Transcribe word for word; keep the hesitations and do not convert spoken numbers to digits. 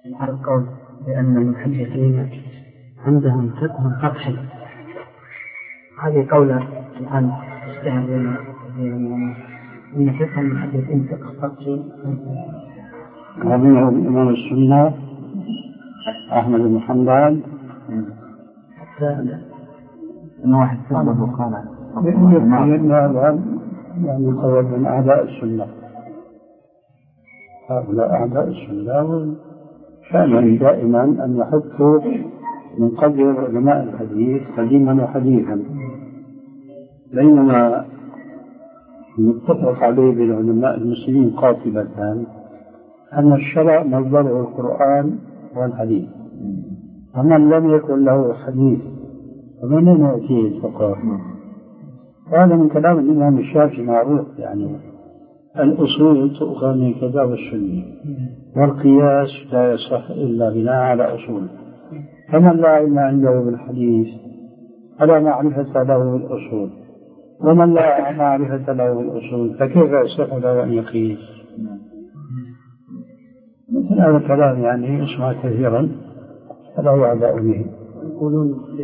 على القول بأن المحدثين عندهم فقه سطحي، هذه قولة الآن تشتهر بين الناس أن فقه المحدثين فقه سطحي. هذا هو الإمام السنة أحمد بن حنبل حتى أن واحد سبب وقال لأن هذا يعني قول من أعداء السنة، هؤلاء أعداء السنة وشأنهم دائما أن يحطوا من قدر علماء الحديث قديما وحديثا، بينما نتفق عليه بالعلماء المسلمين قاطبة أن الشرع مصدره القرآن والحديث، ومن لم يكن له حديث فمن يأتيه الفقه؟ هذا من كلام الإمام الشافعي معروف، يعني الأصول تؤخذ من الكتاب والسنة، والقياس لا يصح إلا بناء على أصول، فمن لا علم عنده بالحديث فلا معرفة له بالأصول، ومن لا معرفة له بالأصول فكيف يصح له أن يقيس؟ مثل هذا الكلام يعني يسمع كثيرا فلا يعبأ به.